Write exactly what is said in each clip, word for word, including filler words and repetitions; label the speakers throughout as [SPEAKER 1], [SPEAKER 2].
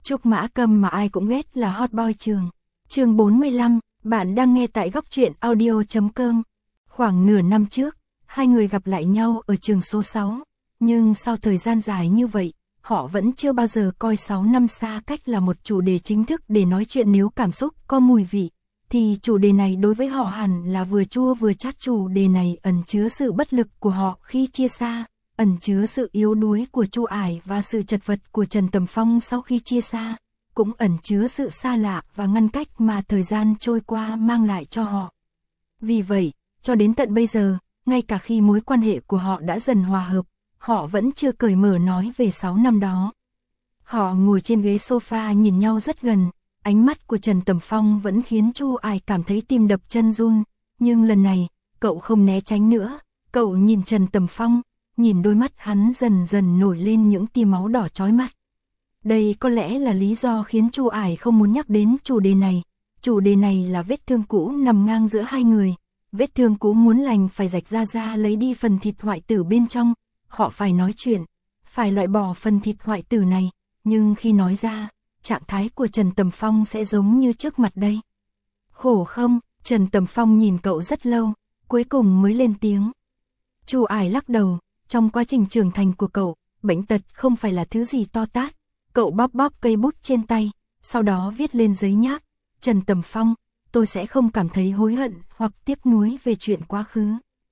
[SPEAKER 1] Trúc Mã Câm mà ai cũng ghét là hot boy trường. Chương bốn mươi lăm, bạn đang nghe tại góc truyện audio chấm com. Khoảng nửa năm trước, hai người gặp lại nhau ở trường số sáu, nhưng sau thời gian dài như vậy, họ vẫn chưa bao giờ coi sáu năm xa cách là một chủ đề chính thức để nói chuyện. Nếu cảm xúc có mùi vị, thì chủ đề này đối với họ hẳn là vừa chua vừa chát. Chủ đề này ẩn chứa sự bất lực của họ khi chia xa, ẩn chứa sự yếu đuối của Chu Ải và sự chật vật của Trần Tầm Phong sau khi chia xa, cũng ẩn chứa sự xa lạ và ngăn cách mà thời gian trôi qua mang lại cho họ. Vì vậy, cho đến tận bây giờ, ngay cả khi mối quan hệ của họ đã dần hòa hợp, họ vẫn chưa cởi mở nói về sáu năm đó. Họ ngồi trên ghế sofa nhìn nhau rất gần, ánh mắt của Trần Tầm Phong vẫn khiến Chu Ải cảm thấy tim đập chân run, nhưng lần này, cậu không né tránh nữa, cậu nhìn Trần Tầm Phong, nhìn đôi mắt hắn dần dần nổi lên những tia máu đỏ chói mắt. Đây có lẽ là lý do khiến Chu Ải không muốn nhắc đến chủ đề này. Chủ đề này là vết thương cũ nằm ngang giữa hai người. Vết thương cũ muốn lành phải rạch ra ra lấy đi phần thịt hoại tử bên trong. Họ phải nói chuyện, phải loại bỏ phần thịt hoại tử này. Nhưng khi nói ra, trạng thái của Trần Tầm Phong sẽ giống như trước mặt đây. Khổ không? Trần Tầm Phong nhìn cậu rất lâu, cuối cùng mới lên tiếng. Chu Ải lắc đầu, trong quá trình trưởng thành của cậu, bệnh tật không phải là thứ gì to tát. Cậu bóp bóp cây bút trên tay, sau đó viết lên giấy nháp. Trần Tầm Phong, tôi sẽ không cảm thấy hối hận hoặc tiếc nuối về chuyện quá khứ.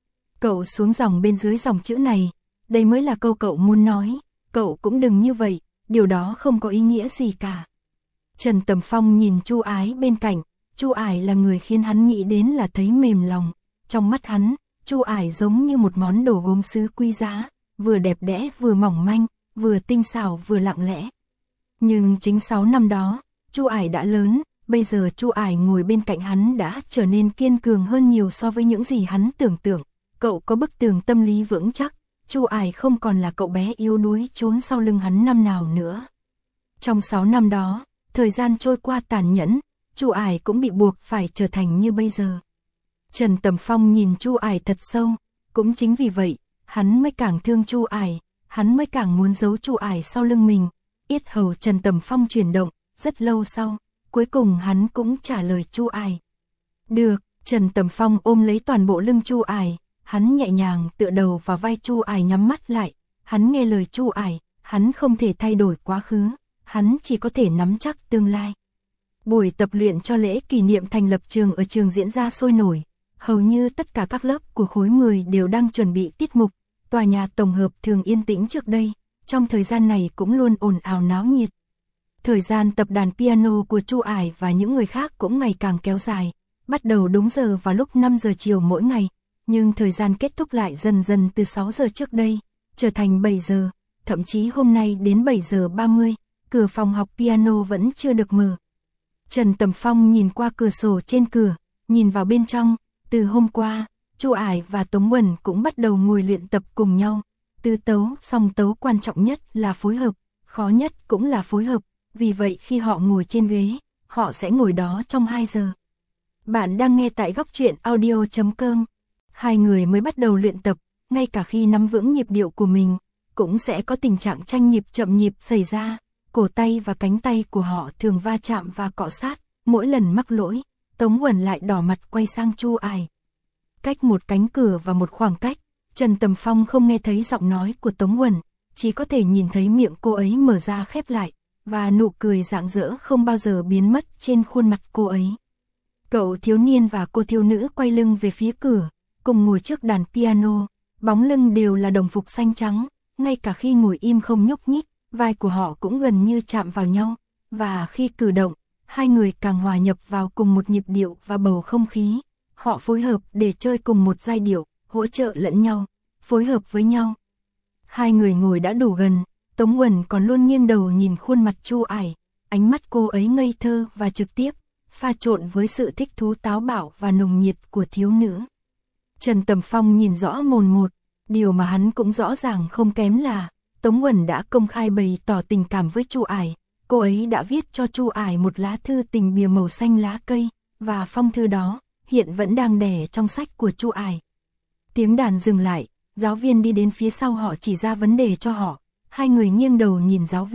[SPEAKER 1] Cậu xuống dòng bên dưới dòng chữ này, đây mới là câu cậu muốn nói. Cậu cũng đừng như vậy, điều đó không có ý nghĩa gì cả. Trần Tầm Phong nhìn Chu Ái bên cạnh, Chu Ải là người khiến hắn nghĩ đến là thấy mềm lòng. Trong mắt hắn, Chu Ải giống như một món đồ gốm sứ quý giá, vừa đẹp đẽ vừa mỏng manh, vừa tinh xảo vừa lặng lẽ. Nhưng chính sáu năm đó, Chu Ải đã lớn, bây giờ Chu Ải ngồi bên cạnh hắn đã trở nên kiên cường hơn nhiều so với những gì hắn tưởng tượng. Cậu có bức tường tâm lý vững chắc, Chu Ải không còn là cậu bé yếu đuối trốn sau lưng hắn năm nào nữa. Trong sáu năm đó, thời gian trôi qua tàn nhẫn, Chu Ải cũng bị buộc phải trở thành như bây giờ. Trần Tầm Phong nhìn Chu Ải thật sâu, cũng chính vì vậy, hắn mới càng thương Chu Ải, hắn mới càng muốn giấu Chu Ải sau lưng mình. Yết hầu Trần Tầm Phong chuyển động, rất lâu sau, cuối cùng hắn cũng trả lời Chu Ải. Được, Trần Tầm Phong ôm lấy toàn bộ lưng Chu Ải, hắn nhẹ nhàng tựa đầu vào vai Chu Ải nhắm mắt lại, hắn nghe lời Chu Ải, hắn không thể thay đổi quá khứ, hắn chỉ có thể nắm chắc tương lai. Buổi tập luyện cho lễ kỷ niệm thành lập trường ở trường diễn ra sôi nổi, hầu như tất cả các lớp của khối mười đều đang chuẩn bị tiết mục. Tòa nhà tổng hợp thường yên tĩnh trước đây, trong thời gian này cũng luôn ồn ào náo nhiệt. Thời gian tập đàn piano của Chu Ải và những người khác cũng ngày càng kéo dài, bắt đầu đúng giờ vào lúc năm giờ chiều mỗi ngày, nhưng thời gian kết thúc lại dần dần từ sáu giờ trước đây, trở thành bảy giờ, thậm chí hôm nay đến bảy giờ ba mươi, cửa phòng học piano vẫn chưa được mở. Trần Tầm Phong nhìn qua cửa sổ trên cửa, nhìn vào bên trong, từ hôm qua, Chu Ải và Tống Uẩn cũng bắt đầu ngồi luyện tập cùng nhau. Tứ tấu, song tấu quan trọng nhất là phối hợp, khó nhất cũng là phối hợp, vì vậy khi họ ngồi trên ghế, họ sẽ ngồi đó trong hai giờ. Bạn đang nghe tại góc truyện audio chấm com. Hai người mới bắt đầu luyện tập, ngay cả khi nắm vững nhịp điệu của mình, cũng sẽ có tình trạng tranh nhịp chậm nhịp xảy ra. Cổ tay và cánh tay của họ thường va chạm và cọ sát, mỗi lần mắc lỗi, Tống Uẩn lại đỏ mặt quay sang Chu Ải. Cách một cánh cửa và một khoảng cách, Trần Tầm Phong không nghe thấy giọng nói của Tống Uẩn, chỉ có thể nhìn thấy miệng cô ấy mở ra khép lại, và nụ cười rạng rỡ không bao giờ biến mất trên khuôn mặt cô ấy. Cậu thiếu niên và cô thiếu nữ quay lưng về phía cửa, cùng ngồi trước đàn piano, bóng lưng đều là đồng phục xanh trắng, ngay cả khi ngồi im không nhúc nhích, vai của họ cũng gần như chạm vào nhau, và khi cử động, hai người càng hòa nhập vào cùng một nhịp điệu và bầu không khí. Họ phối hợp để chơi cùng một giai điệu, hỗ trợ lẫn nhau, phối hợp với nhau. Hai người ngồi đã đủ gần, Tống Uẩn còn luôn nghiêng đầu nhìn khuôn mặt Chu Ải, ánh mắt cô ấy ngây thơ và trực tiếp, pha trộn với sự thích thú táo bạo và nồng nhiệt của thiếu nữ. Trần Tầm Phong nhìn rõ mồn một, điều mà hắn cũng rõ ràng không kém là Tống Uẩn đã công khai bày tỏ tình cảm với Chu Ải. Cô ấy đã viết cho Chu Ải một lá thư tình bìa màu xanh lá cây, và phong thư đó hiện vẫn đang đè trong sách của Chu Ải. Tiếng đàn dừng lại, giáo viên đi đến phía sau họ chỉ ra vấn đề cho họ. Hai người nghiêng đầu nhìn giáo viên,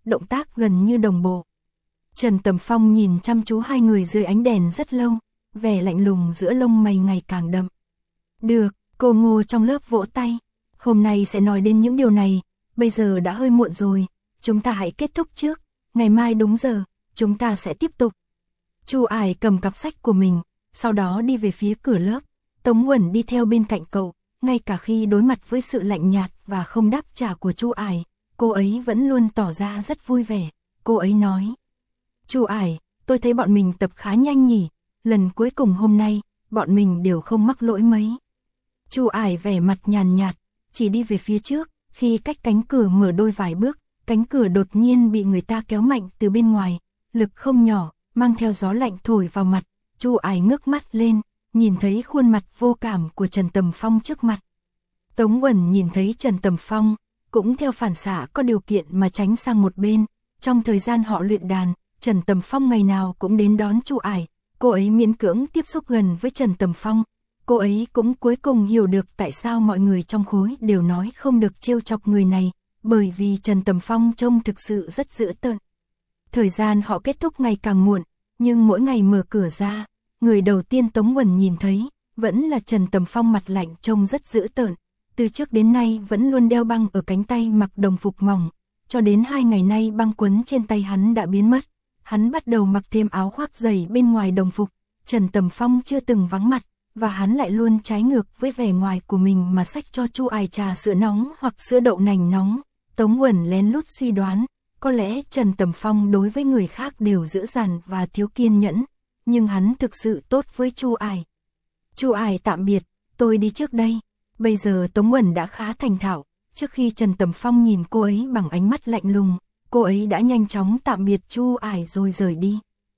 [SPEAKER 1] động tác gần như đồng bộ. Trần Tầm Phong nhìn chăm chú hai người dưới ánh đèn rất lâu, vẻ lạnh lùng giữa lông mày ngày càng đậm. Được, cô Ngô trong lớp vỗ tay. Hôm nay sẽ nói đến những điều này, bây giờ đã hơi muộn rồi, chúng ta hãy kết thúc trước, ngày mai đúng giờ, chúng ta sẽ tiếp tục. Chu Ải cầm cặp sách của mình, sau đó đi về phía cửa lớp, Tống Uẩn đi theo bên cạnh cậu, ngay cả khi đối mặt với sự lạnh nhạt và không đáp trả của Chu Ải, cô ấy vẫn luôn tỏ ra rất vui vẻ. Cô ấy nói: Chu Ải, tôi thấy bọn mình tập khá nhanh nhỉ, lần cuối cùng hôm nay, bọn mình đều không mắc lỗi mấy. Chu Ải vẻ mặt nhàn nhạt, chỉ đi về phía trước, khi cách cánh cửa mở đôi vài bước, cánh cửa đột nhiên bị người ta kéo mạnh từ bên ngoài, lực không nhỏ, mang theo gió lạnh thổi vào mặt. Chu Ải ngước mắt lên, nhìn thấy khuôn mặt vô cảm của Trần Tầm Phong trước mặt. Tống Uẩn nhìn thấy Trần Tầm Phong, cũng theo phản xạ có điều kiện mà tránh sang một bên. Trong thời gian họ luyện đàn, Trần Tầm Phong ngày nào cũng đến đón Chu Ải, cô ấy miễn cưỡng tiếp xúc gần với Trần Tầm Phong. Cô ấy cũng cuối cùng hiểu được tại sao mọi người trong khối đều nói không được trêu chọc người này, bởi vì Trần Tầm Phong trông thực sự rất dữ tợn. Thời gian họ kết thúc ngày càng muộn, nhưng mỗi ngày mở cửa ra, người đầu tiên Tống Uẩn nhìn thấy, vẫn là Trần Tầm Phong mặt lạnh trông rất dữ tợn. Từ trước đến nay vẫn luôn đeo băng ở cánh tay mặc đồng phục mỏng, cho đến hai ngày nay băng quấn trên tay hắn đã biến mất. Hắn bắt đầu mặc thêm áo khoác dày bên ngoài đồng phục. Trần Tầm Phong chưa từng vắng mặt, và hắn lại luôn trái ngược với vẻ ngoài của mình mà xách cho Chu Ải trà sữa nóng hoặc sữa đậu nành nóng. Tống Uẩn lén lút suy đoán, có lẽ Trần Tầm Phong đối với người khác đều dữ dằn và thiếu kiên nhẫn, nhưng hắn thực sự tốt với Chu Ải. Chu Ải tạm biệt, tôi đi trước đây. Bây giờ Tống Uẩn đã khá thành thạo, trước khi Trần Tầm Phong nhìn cô ấy bằng ánh mắt lạnh lùng, cô ấy đã nhanh chóng tạm biệt Chu Ải rồi rời đi.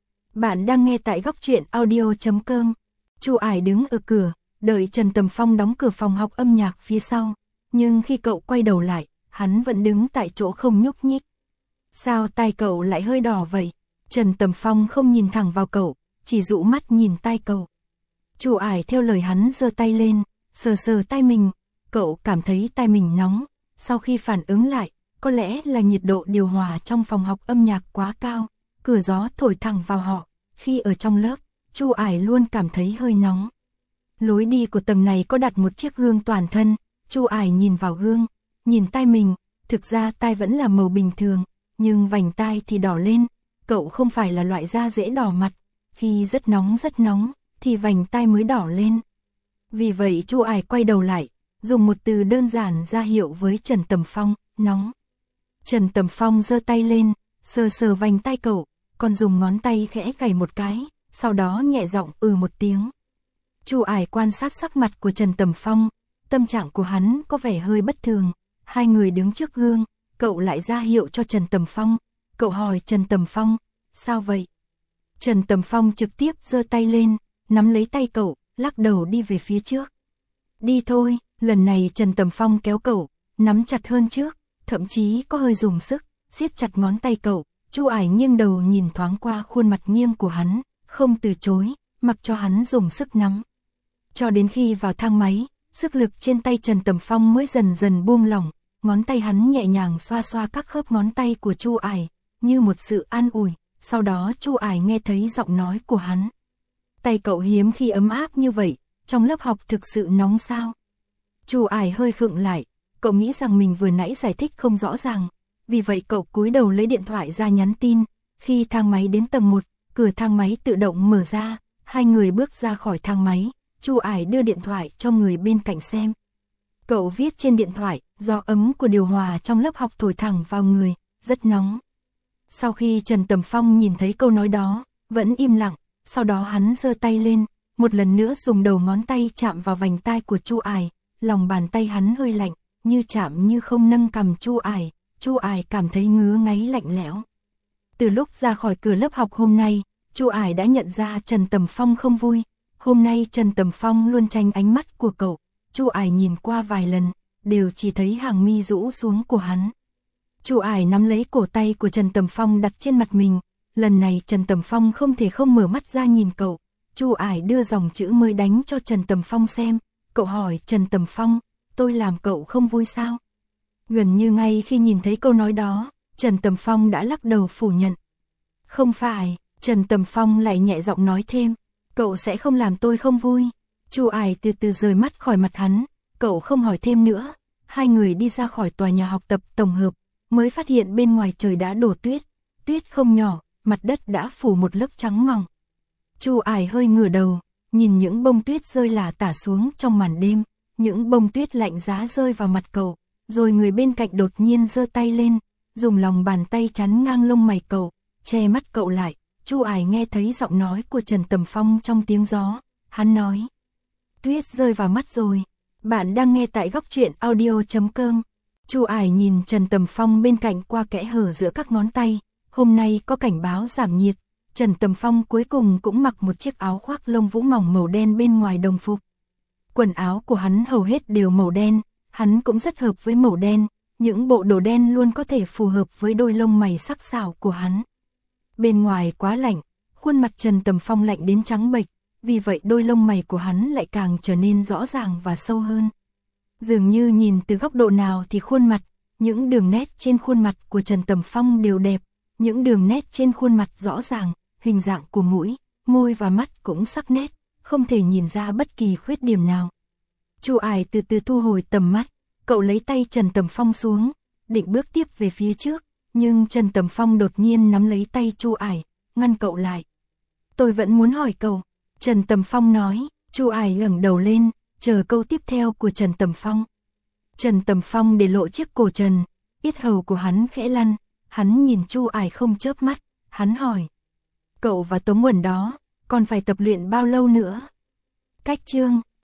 [SPEAKER 1] Bạn đang nghe tại góc truyện audio chấm com. Chu Ải đứng ở cửa, đợi Trần Tầm Phong đóng cửa phòng học âm nhạc phía sau, nhưng khi cậu quay đầu lại, hắn vẫn đứng tại chỗ không nhúc nhích. Sao tai cậu lại hơi đỏ vậy? Trần Tầm Phong không nhìn thẳng vào cậu, chỉ dụ mắt nhìn tai cậu. Chu Ải theo lời hắn giơ tay lên, sờ sờ tai mình, cậu cảm thấy tai mình nóng, sau khi phản ứng lại, có lẽ là nhiệt độ điều hòa trong phòng học âm nhạc quá cao, cửa gió thổi thẳng vào họ, khi ở trong lớp, Chu Ải luôn cảm thấy hơi nóng. Lối đi của tầng này có đặt một chiếc gương toàn thân, Chu Ải nhìn vào gương, nhìn tai mình, thực ra tai vẫn là màu bình thường, nhưng vành tai thì đỏ lên, cậu không phải là loại da dễ đỏ mặt, khi rất nóng rất nóng, thì vành tai mới đỏ lên. Vì vậy Chu Ải quay đầu lại, dùng một từ đơn giản ra hiệu với Trần Tầm Phong, nóng. Trần Tầm Phong giơ tay lên, sờ sờ vành tai cậu, còn dùng ngón tay khẽ gảy một cái, sau đó nhẹ giọng ừ một tiếng. Chu Ải quan sát sắc mặt của Trần Tầm Phong, tâm trạng của hắn có vẻ hơi bất thường. Hai người đứng trước gương, cậu lại ra hiệu cho Trần Tầm Phong. Cậu hỏi Trần Tầm Phong, sao vậy? Trần Tầm Phong trực tiếp giơ tay lên, nắm lấy tay cậu, lắc đầu đi về phía trước. Đi thôi, lần này Trần Tầm Phong kéo cậu, nắm chặt hơn trước, thậm chí có hơi dùng sức, siết chặt ngón tay cậu. Chu Ải nghiêng đầu nhìn thoáng qua khuôn mặt nghiêm của hắn, không từ chối, mặc cho hắn dùng sức nắm. Cho đến khi vào thang máy, sức lực trên tay Trần Tầm Phong mới dần dần buông lỏng, ngón tay hắn nhẹ nhàng xoa xoa các khớp ngón tay của Chu Ải, như một sự an ủi. Sau đó Chu Ải nghe thấy giọng nói của hắn. Tay cậu hiếm khi ấm áp như vậy, trong lớp học thực sự nóng sao? Chu Ải hơi khựng lại, cậu nghĩ rằng mình vừa nãy giải thích không rõ ràng, vì vậy cậu cúi đầu lấy điện thoại ra nhắn tin. Khi thang máy đến tầng một, cửa thang máy tự động mở ra, hai người bước ra khỏi thang máy, Chu Ải đưa điện thoại cho người bên cạnh xem. Cậu viết trên điện thoại, gió ấm của điều hòa trong lớp học thổi thẳng vào người, rất nóng. Sau khi Trần Tầm Phong nhìn thấy câu nói đó, vẫn im lặng, sau đó hắn giơ tay lên, một lần nữa dùng đầu ngón tay chạm vào vành tai của Chu Ải, lòng bàn tay hắn hơi lạnh, như chạm như không nâng cằm Chu Ải, Chu Ải cảm thấy ngứa ngáy lạnh lẽo. Từ lúc ra khỏi cửa lớp học hôm nay, Chu Ải đã nhận ra Trần Tầm Phong không vui, hôm nay Trần Tầm Phong luôn tránh ánh mắt của cậu, Chu Ải nhìn qua vài lần, đều chỉ thấy hàng mi rũ xuống của hắn. Chu Ải nắm lấy cổ tay của Trần Tầm Phong đặt trên mặt mình, lần này Trần Tầm Phong không thể không mở mắt ra nhìn cậu. Chu Ải đưa dòng chữ mới đánh cho Trần Tầm Phong xem, cậu hỏi Trần Tầm Phong, tôi làm cậu không vui sao? Gần như ngay khi nhìn thấy câu nói đó, Trần Tầm Phong đã lắc đầu phủ nhận. Không phải, Trần Tầm Phong lại nhẹ giọng nói thêm, cậu sẽ không làm tôi không vui. Chu Ải từ từ rời mắt khỏi mặt hắn, cậu không hỏi thêm nữa. Hai người đi ra khỏi tòa nhà học tập tổng hợp, mới phát hiện bên ngoài trời đã đổ tuyết, tuyết không nhỏ, mặt đất đã phủ một lớp trắng mỏng. Chu Ải hơi ngửa đầu, nhìn những bông tuyết rơi lả tả xuống trong màn đêm, những bông tuyết lạnh giá rơi vào mặt cậu, rồi người bên cạnh đột nhiên giơ tay lên, dùng lòng bàn tay chắn ngang lông mày cậu, che mắt cậu lại. Chu Ải nghe thấy giọng nói của Trần Tầm Phong trong tiếng gió, hắn nói: tuyết rơi vào mắt rồi. Bạn đang nghe tại góc truyện audio chấm com. Chu Ải nhìn Trần Tầm Phong bên cạnh qua kẽ hở giữa các ngón tay, hôm nay có cảnh báo giảm nhiệt. Trần Tầm Phong cuối cùng cũng mặc một chiếc áo khoác lông vũ mỏng màu đen bên ngoài đồng phục. Quần áo của hắn hầu hết đều màu đen, hắn cũng rất hợp với màu đen, những bộ đồ đen luôn có thể phù hợp với đôi lông mày sắc sảo của hắn. Bên ngoài quá lạnh, khuôn mặt Trần Tầm Phong lạnh đến trắng bệch, vì vậy đôi lông mày của hắn lại càng trở nên rõ ràng và sâu hơn. Dường như nhìn từ góc độ nào thì khuôn mặt, những đường nét trên khuôn mặt của Trần Tầm Phong đều đẹp, những đường nét trên khuôn mặt rõ ràng, hình dạng của mũi, môi và mắt cũng sắc nét, không thể nhìn ra bất kỳ khuyết điểm nào. Chu Ải từ từ thu hồi tầm mắt, cậu lấy tay Trần Tầm Phong xuống, định bước tiếp về phía trước, nhưng Trần Tầm Phong đột nhiên nắm lấy tay Chu Ải, ngăn cậu lại. Tôi vẫn muốn hỏi cậu, Trần Tầm Phong nói. Chu Ải ngẩng đầu lên, chờ câu tiếp theo của Trần Tầm Phong. Trần Tầm Phong để lộ chiếc cổ trần, yết hầu của hắn khẽ lăn, hắn nhìn Chu Ải không chớp mắt, hắn hỏi: cậu và Tống Uẩn đó, còn phải tập luyện bao lâu nữa? Cách chương